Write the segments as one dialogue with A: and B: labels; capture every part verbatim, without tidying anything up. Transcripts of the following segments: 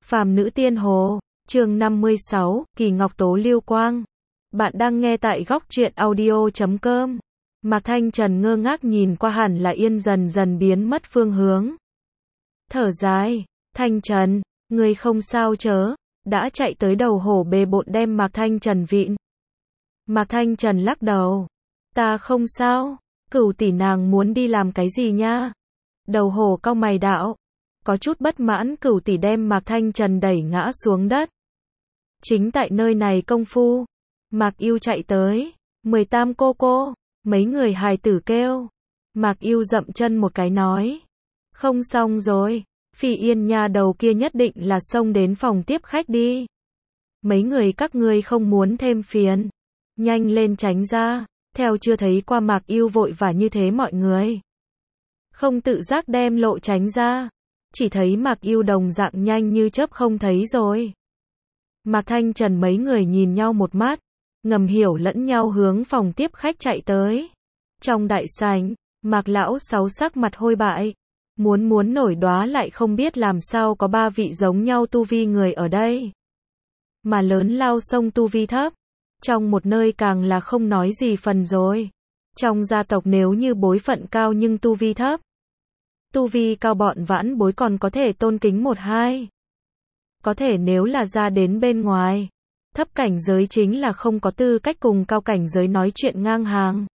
A: Phàm nữ tiên hồ, chương năm mươi sáu, Kỳ Ngọc Tố Lưu Quang. Bạn đang nghe tại góc truyện audio chấm com. Mạc Thanh Trần ngơ ngác nhìn qua Hàn Là Yên dần dần biến mất phương hướng. Thở dài, Thanh Trần, ngươi không sao chớ, đã chạy tới đầu hổ bề bộn đem Mạc Thanh Trần vịn. Mạc Thanh Trần lắc đầu, ta không sao, Cửu tỷ nàng muốn đi làm cái gì nha? Đầu hổ cau mày đạo. Có chút bất mãn, Cửu tỷ đem Mạc Thanh Trần đẩy ngã xuống đất. Chính tại nơi này công phu, Mạc Yêu chạy tới, mười tám cô cô, mấy người hài tử kêu. Mạc Yêu dậm chân một cái nói, không xong rồi, Phi Yên nha đầu kia nhất định là xông đến phòng tiếp khách đi. Mấy người các ngươi không muốn thêm phiền, nhanh lên tránh ra, theo chưa thấy qua Mạc Yêu vội vã như thế mọi người. Không tự giác đem lộ tránh ra. Chỉ thấy Mạc Yêu đồng dạng nhanh như chớp không thấy rồi. Mạc Thanh Trần mấy người nhìn nhau một mắt, ngầm hiểu lẫn nhau hướng phòng tiếp khách chạy tới. Trong đại sảnh, Mạc lão sáu sắc mặt hôi bại, muốn muốn nổi đoá lại không biết làm sao có ba vị giống nhau tu vi người ở đây. Mà lớn lao sông tu vi thấp, trong một nơi càng là không nói gì phần rồi. Trong gia tộc nếu như bối phận cao nhưng tu vi thấp, tu vi cao bọn vãn bối còn có thể tôn kính một hai. Có thể nếu là ra đến bên ngoài, thấp cảnh giới chính là không có tư cách cùng cao cảnh giới nói chuyện ngang hàng.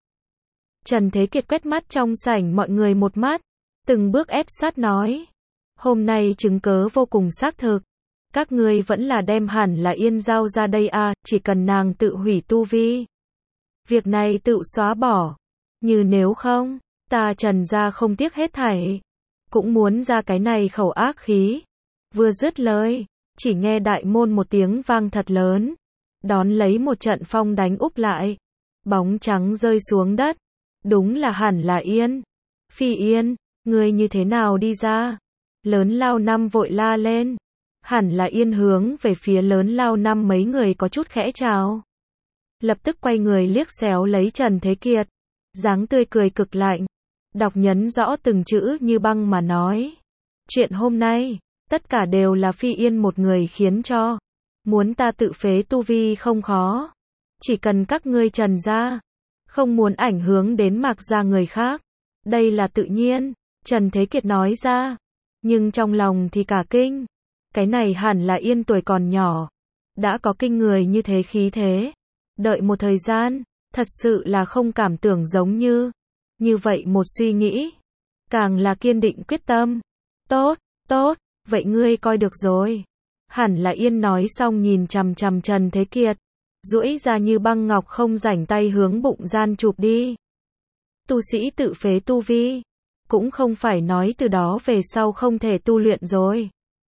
A: Trần Thế Kiệt quét mắt trong sảnh mọi người một mắt, từng bước ép sát nói. Hôm nay chứng cớ vô cùng xác thực. Các ngươi vẫn là đem Hàn Là Yên giao ra đây à, chỉ cần nàng tự hủy tu vi. Việc này tự xóa bỏ. Như nếu không, ta Trần gia không tiếc hết thảy. Cũng muốn ra cái này khẩu ác khí. Vừa dứt lời, chỉ nghe đại môn một tiếng vang thật lớn. Đón lấy một trận phong đánh úp lại. Bóng trắng rơi xuống đất. Đúng là Hàn Là Yên. Phi Yên, ngươi như thế nào đi ra? Lớn lao năm vội la lên. Hàn Là Yên hướng về phía lớn lao năm mấy người có chút khẽ chào. Lập tức quay người liếc xéo lấy Trần Thế Kiệt. Dáng tươi cười cực lạnh. Đọc nhấn rõ từng chữ như băng mà nói. Chuyện hôm nay, tất cả đều là Phi Yên một người khiến cho. Muốn ta tự phế tu vi không khó. Chỉ cần các ngươi Trần gia không muốn ảnh hưởng đến Mạc gia người khác. Đây là tự nhiên, Trần Thế Kiệt nói ra. Nhưng trong lòng thì cả kinh. Cái này Hàn Là Yên tuổi còn nhỏ. Đã có kinh người như thế khí thế. Đợi một thời gian, thật sự là không cảm tưởng giống như. Như vậy một suy nghĩ. Càng là kiên định quyết tâm. Tốt, tốt, vậy ngươi coi được rồi. Hàn Là Yên nói xong nhìn chằm chằm Trần Thế Kiệt. Duỗi ra như băng ngọc không rảnh tay hướng bụng gian chụp đi. Tu sĩ tự phế tu vi. Cũng không phải nói từ đó về sau không thể tu luyện rồi.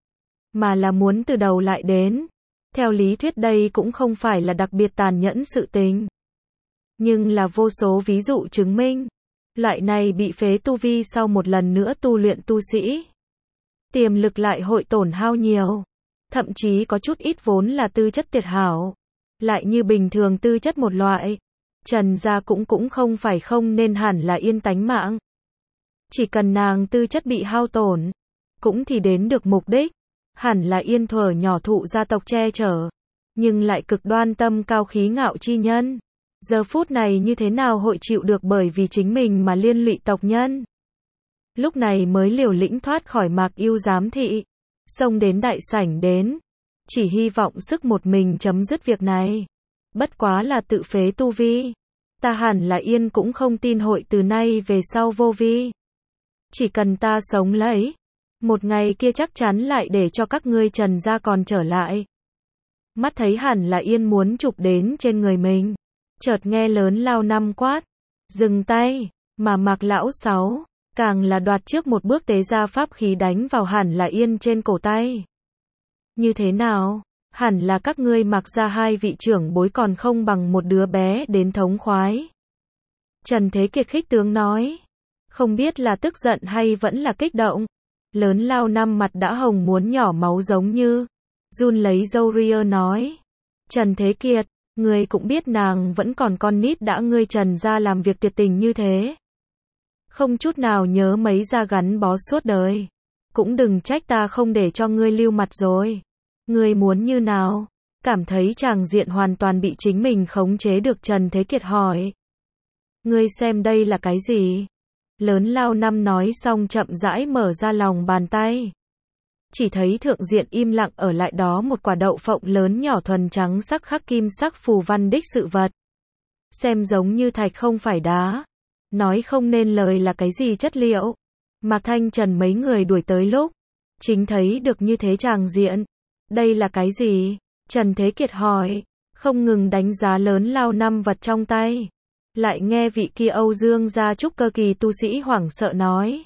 A: Mà là muốn từ đầu lại đến. Theo lý thuyết đây cũng không phải là đặc biệt tàn nhẫn sự tình. Nhưng là vô số ví dụ chứng minh. Loại này bị phế tu vi sau một lần nữa tu luyện tu sĩ. Tiềm lực lại hội tổn hao nhiều. Thậm chí có chút ít vốn là tư chất tuyệt hảo. Lại như bình thường tư chất một loại. Trần gia cũng cũng không phải không nên hẳn là yên tánh mạng. Chỉ cần nàng tư chất bị hao tổn. Cũng thì đến được mục đích. Hẳn là Yên thuở nhỏ thụ gia tộc che chở. Nhưng lại cực đoan tâm cao khí ngạo chi nhân. Giờ phút này như thế nào hội chịu được bởi vì chính mình mà liên lụy tộc nhân. Lúc này mới liều lĩnh thoát khỏi Mạc Yêu giám thị. Xông đến đại sảnh đến. Chỉ hy vọng sức một mình chấm dứt việc này. Bất quá là tự phế tu vi. Ta Hàn Là Yên cũng không tin hội từ nay về sau vô vi. Chỉ cần ta sống lấy. Một ngày kia chắc chắn lại để cho các ngươi Trần gia còn trở lại. Mắt thấy Hàn Là Yên muốn chụp đến trên người mình. Chợt nghe lớn lao năm quát. Dừng tay, mà Mạc lão sáu. Càng là đoạt trước một bước tế ra pháp khí đánh vào Hàn Là Yên trên cổ tay. Như thế nào? Hẳn là các ngươi Mạc gia hai vị trưởng bối còn không bằng một đứa bé đến thống khoái. Trần Thế Kiệt khích tướng nói. Không biết là tức giận hay vẫn là kích động. Lớn lao năm mặt đã hồng muốn nhỏ máu giống như. Run lấy râu ria nói. Trần Thế Kiệt, ngươi cũng biết nàng vẫn còn con nít đã ngươi Trần gia làm việc tuyệt tình như thế. Không chút nào nhớ mấy gia gắn bó suốt đời. Cũng đừng trách ta không để cho ngươi lưu mặt rồi. Ngươi muốn như nào? Cảm thấy tràng diện hoàn toàn bị chính mình khống chế được, Trần Thế Kiệt hỏi. Ngươi xem đây là cái gì? Lớn Lao Năm nói xong chậm rãi mở ra lòng bàn tay. Chỉ thấy thượng diện im lặng ở lại đó một quả đậu phộng lớn nhỏ thuần trắng sắc khắc kim sắc phù văn đích sự vật. Xem giống như thạch không phải đá. Nói không nên lời là cái gì chất liệu. Mạc Thanh Trần mấy người đuổi tới lúc. Chính thấy được như thế tràng diện. Đây là cái gì? Trần Thế Kiệt hỏi. Không ngừng đánh giá Lớn Lao Năm vật trong tay. Lại nghe vị kia Âu Dương gia trúc cơ kỳ tu sĩ hoảng sợ nói.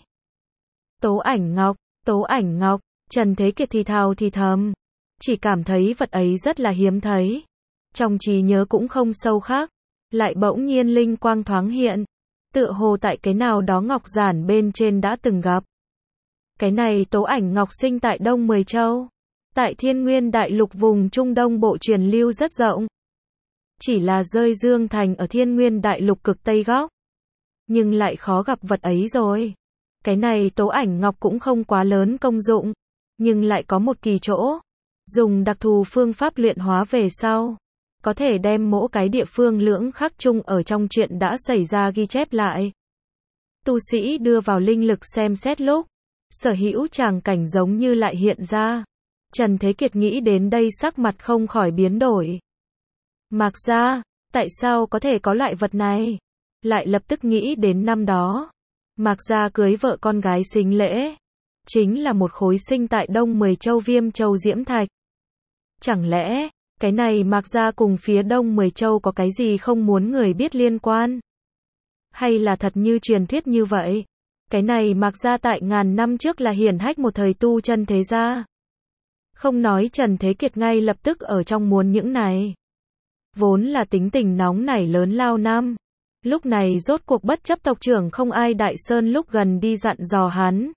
A: Tố ảnh ngọc, tố ảnh ngọc. Trần Thế Kiệt thì thào thì thầm. Chỉ cảm thấy vật ấy rất là hiếm thấy. Trong trí nhớ cũng không sâu khác. Lại bỗng nhiên linh quang thoáng hiện. Tựa hồ tại cái nào đó ngọc giản bên trên đã từng gặp. Cái này tố ảnh ngọc sinh tại Đông Mười Châu. Tại Thiên Nguyên Đại Lục vùng Trung Đông bộ truyền lưu rất rộng. Chỉ là rơi Dương Thành ở Thiên Nguyên Đại Lục cực Tây góc. Nhưng lại khó gặp vật ấy rồi. Cái này tố ảnh ngọc cũng không quá lớn công dụng. Nhưng lại có một kỳ chỗ. Dùng đặc thù phương pháp luyện hóa về sau. Có thể đem mỗi cái địa phương lưỡng khắc chung ở trong chuyện đã xảy ra ghi chép lại. Tu sĩ đưa vào linh lực xem xét lúc. Sở hữu tràng cảnh giống như lại hiện ra. Trần Thế Kiệt nghĩ đến đây sắc mặt không khỏi biến đổi. Mạc gia, tại sao có thể có loại vật này? Lại lập tức nghĩ đến năm đó. Mạc gia cưới vợ con gái sính lễ. Chính là một khối sinh tại Đông Mười Châu Viêm Châu Diễm Thạch. Chẳng lẽ, cái này Mạc gia cùng phía Đông Mười Châu có cái gì không muốn người biết liên quan? Hay là thật như truyền thuyết như vậy? Cái này Mạc gia tại ngàn năm trước là hiển hách một thời tu chân thế gia. Không nói Trần Thế Kiệt ngay lập tức ở trong muốn những này. Vốn là tính tình nóng nảy Lớn Lao Năm. Lúc này rốt cuộc bất chấp tộc trưởng Không Ai Đại Sơn lúc gần đi dặn dò hắn.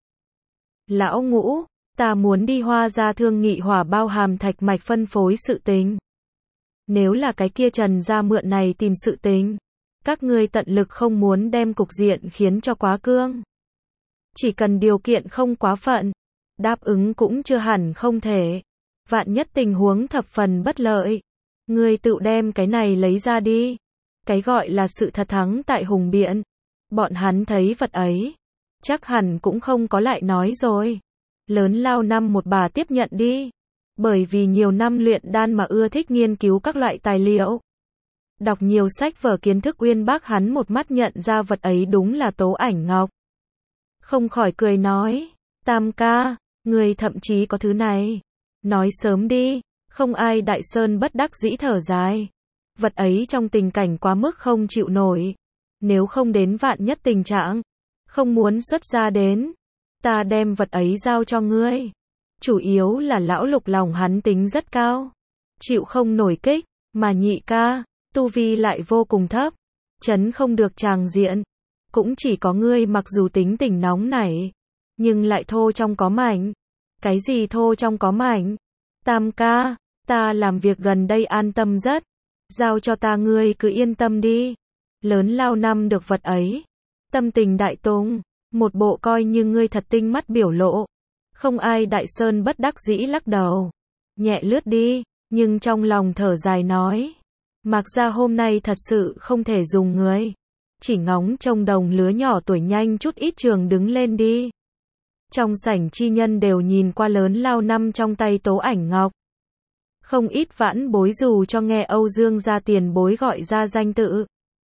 A: Lão Ngũ, ta muốn đi Hoa gia thương nghị hỏa bao hàm thạch mạch phân phối sự tình. Nếu là cái kia Trần gia mượn này tìm sự tình. Các ngươi tận lực không muốn đem cục diện khiến cho quá cương. Chỉ cần điều kiện không quá phận. Đáp ứng cũng chưa hẳn không thể. Vạn nhất tình huống thập phần bất lợi. Ngươi tự đem cái này lấy ra đi. Cái gọi là sự thật thắng tại hùng biện. Bọn hắn thấy vật ấy. Chắc hẳn cũng không có lại nói rồi. Lớn Lao Năm một bà tiếp nhận đi. Bởi vì nhiều năm luyện đan mà ưa thích nghiên cứu các loại tài liệu. Đọc nhiều sách vở kiến thức uyên bác, hắn một mắt nhận ra vật ấy đúng là tố ảnh ngọc. Không khỏi cười nói. Tam ca, người thậm chí có thứ này. Nói sớm đi. Không Ai Đại Sơn bất đắc dĩ thở dài. Vật ấy trong tình cảnh quá mức không chịu nổi. Nếu không đến vạn nhất tình trạng. Không muốn xuất ra đến. Ta đem vật ấy giao cho ngươi. Chủ yếu là lão Lục lòng hắn tính rất cao. Chịu không nổi kích. Mà nhị ca, tu vi lại vô cùng thấp. Chấn không được tràng diện. Cũng chỉ có ngươi mặc dù tính tình nóng nảy. Nhưng lại thô trong có mảnh. Cái gì thô trong có mảnh? Tam ca, ta làm việc gần đây an tâm rất. Giao cho ta ngươi cứ yên tâm đi. Lớn Lao Năm được vật ấy. Tâm tình đại tung. Một bộ coi như ngươi thật tinh mắt biểu lộ. Không Ai Đại Sơn bất đắc dĩ lắc đầu. Nhẹ lướt đi. Nhưng trong lòng thở dài nói. Mạc gia hôm nay thật sự không thể dùng người. Chỉ ngóng trông đồng lứa nhỏ tuổi nhanh chút ít trường đứng lên đi. Trong sảnh chi nhân đều nhìn qua Lớn Lao Năm trong tay tố ảnh ngọc. Không ít vãn bối dù cho nghe Âu Dương gia tiền bối gọi ra danh tự.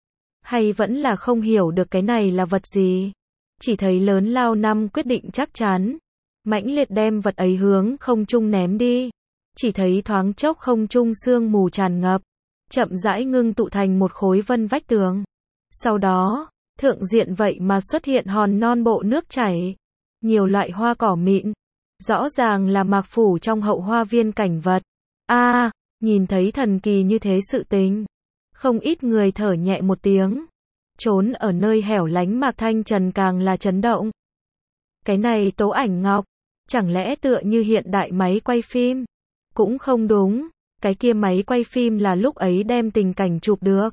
A: Hay vẫn là không hiểu được cái này là vật gì. Chỉ thấy Lớn Lao Năm quyết định chắc chắn. Mãnh liệt đem vật ấy hướng không trung ném đi. Chỉ thấy thoáng chốc không trung sương mù tràn ngập. Chậm rãi ngưng tụ thành một khối vân vách tường. Sau đó, thượng diện vậy mà xuất hiện hòn non bộ nước chảy. Nhiều loại hoa cỏ mịn. Rõ ràng là mạc phủ trong hậu hoa viên cảnh vật. A, à, nhìn thấy thần kỳ như thế sự tình. Không ít người thở nhẹ một tiếng. Trốn ở nơi hẻo lánh Mạc Thanh Trần càng là chấn động. Cái này tố ảnh ngọc. Chẳng lẽ tựa như hiện đại máy quay phim? Cũng không đúng. Cái kia máy quay phim là lúc ấy đem tình cảnh chụp được.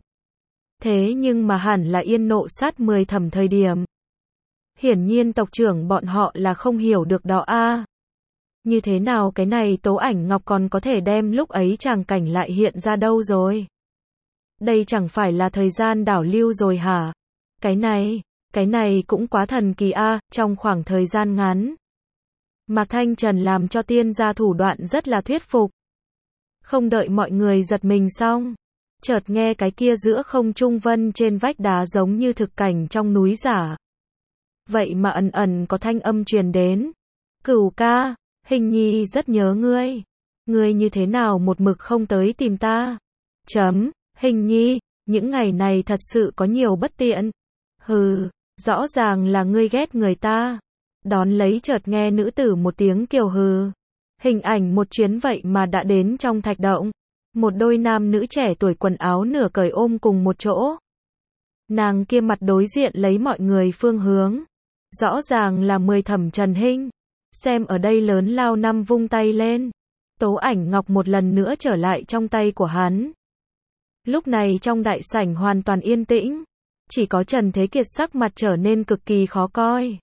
A: Thế nhưng mà hẳn là Yên Nộ sát mười thẩm thời điểm. Hiển nhiên tộc trưởng bọn họ là không hiểu được đó a. Như thế nào cái này Tố Ảnh Ngọc còn có thể đem lúc ấy tràng cảnh lại hiện ra đâu rồi? Đây chẳng phải là thời gian đảo lưu rồi hả? Cái này, cái này cũng quá thần kỳ a, trong khoảng thời gian ngắn. Mạc Thanh Trần làm cho tiên gia thủ đoạn rất là thuyết phục. Không đợi mọi người giật mình xong, chợt nghe cái kia giữa không trung vân trên vách đá giống như thực cảnh trong núi giả. Vậy mà ẩn ẩn có thanh âm truyền đến. Cửu ca, Hình Nhi rất nhớ ngươi. Ngươi như thế nào một mực không tới tìm ta? Chấm, Hình Nhi, những ngày này thật sự có nhiều bất tiện. Hừ, rõ ràng là ngươi ghét người ta. Đón lấy chợt nghe nữ tử một tiếng kiều hừ. Hình ảnh một chuyến vậy mà đã đến trong thạch động. Một đôi nam nữ trẻ tuổi quần áo nửa cởi ôm cùng một chỗ. Nàng kia mặt đối diện lấy mọi người phương hướng. Rõ ràng là mười thẩm Trần Hinh. Xem ở đây lớn lao năm vung tay lên. Tố Ảnh Ngọc một lần nữa trở lại trong tay của hắn. Lúc này trong đại sảnh hoàn toàn yên tĩnh. Chỉ có Trần Thế Kiệt sắc mặt trở nên cực kỳ khó coi.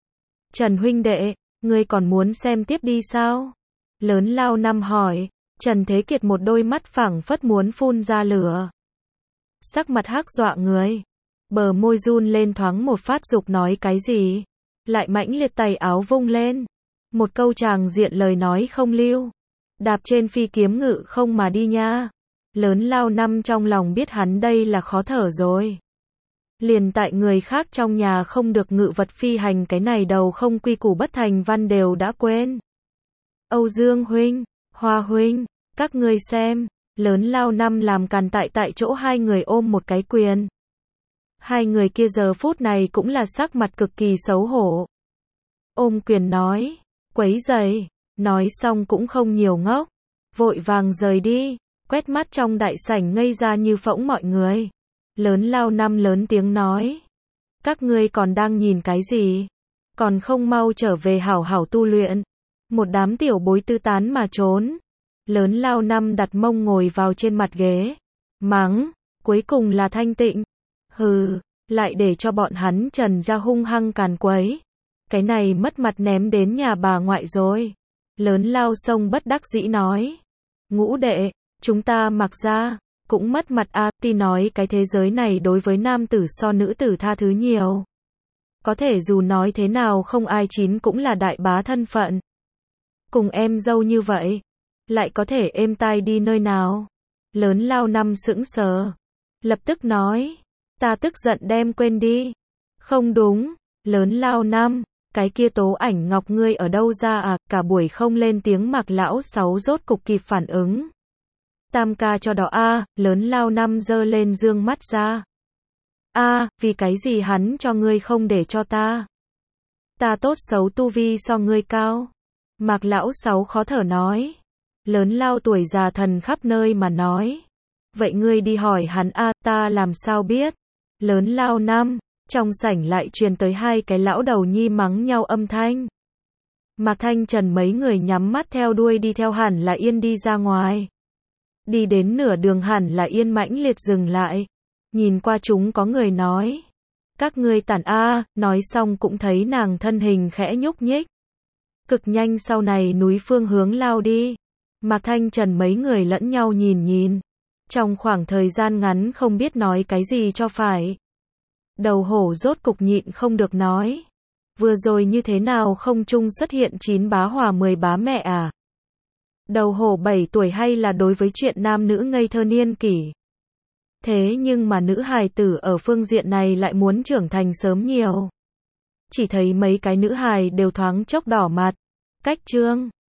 A: Trần huynh đệ, ngươi còn muốn xem tiếp đi sao? Lớn lao năm hỏi. Trần Thế Kiệt một đôi mắt phảng phất muốn phun ra lửa. Sắc mặt hắc dọa người. Bờ môi run lên thoáng một phát dục nói cái gì. Lại mãnh liệt tay áo vung lên. Một câu tràng diện lời nói không lưu. Đạp trên phi kiếm ngự không mà đi nha. Lớn lao năm trong lòng biết hắn đây là khó thở rồi. Liền tại người khác trong nhà không được ngự vật phi hành cái này đầu không quy củ bất thành văn đều đã quên. Âu Dương huynh, Hoa huynh, các ngươi xem, lớn lao năm làm càn tại tại chỗ hai người ôm một cái quyền. Hai người kia giờ phút này cũng là sắc mặt cực kỳ xấu hổ. Ôm quyền nói, quấy rầy, nói xong cũng không nhiều ngốc, vội vàng rời đi, quét mắt trong đại sảnh ngây ra như phỗng mọi người. Lớn lao năm lớn tiếng nói, các ngươi còn đang nhìn cái gì? Còn không mau trở về hảo hảo tu luyện. Một đám tiểu bối tư tán mà trốn. Lớn lao năm đặt mông ngồi vào trên mặt ghế. Mắng, cuối cùng là thanh tịnh. Hừ, lại để cho bọn hắn Trần ra hung hăng càn quấy. Cái này mất mặt ném đến nhà bà ngoại rồi. Lớn lao sông bất đắc dĩ nói. Ngũ đệ, chúng ta mặc ra, cũng mất mặt a, ti nói cái thế giới này đối với nam tử so nữ tử tha thứ nhiều. Có thể dù nói thế nào không ai chín cũng là đại bá thân phận. Cùng em dâu như vậy, lại có thể êm tai đi nơi nào? Lớn lao năm sững sờ, lập tức nói, ta tức giận đem quên đi. Không đúng, lớn lao năm, cái kia Tố Ảnh Ngọc ngươi ở đâu ra à? Cả buổi không lên tiếng Mạc lão sáu rốt cục kịp phản ứng. Tam ca cho đó a, à, lớn lao năm giơ lên dương mắt ra. A, à, vì cái gì hắn cho ngươi không để cho ta? Ta tốt xấu tu vi so ngươi cao. Mạc lão sáu khó thở nói. Lớn lao tuổi già thần khắp nơi mà nói. Vậy ngươi đi hỏi hắn a, à, ta làm sao biết? Lớn lao năm, trong sảnh lại truyền tới hai cái lão đầu nhi mắng nhau âm thanh. Mạc Thanh Trần mấy người nhắm mắt theo đuôi đi theo Hàn là Yên đi ra ngoài. Đi đến nửa đường Hàn là Yên mãnh liệt dừng lại. Nhìn qua chúng có người nói. Các ngươi tản a, nói xong cũng thấy nàng thân hình khẽ nhúc nhích. Cực nhanh sau này núi phương hướng lao đi. Mạc Thanh Trần mấy người lẫn nhau nhìn nhìn. Trong khoảng thời gian ngắn không biết nói cái gì cho phải. Đầu hổ rốt cục nhịn không được nói. Vừa rồi như thế nào không chung xuất hiện chín bá hòa mười bá mẹ à? Đầu hổ bảy tuổi hay là đối với chuyện nam nữ ngây thơ niên kỷ. Thế nhưng mà nữ hài tử ở phương diện này lại muốn trưởng thành sớm nhiều. Chỉ thấy mấy cái nữ hài đều thoáng chốc đỏ mặt. Cách trương.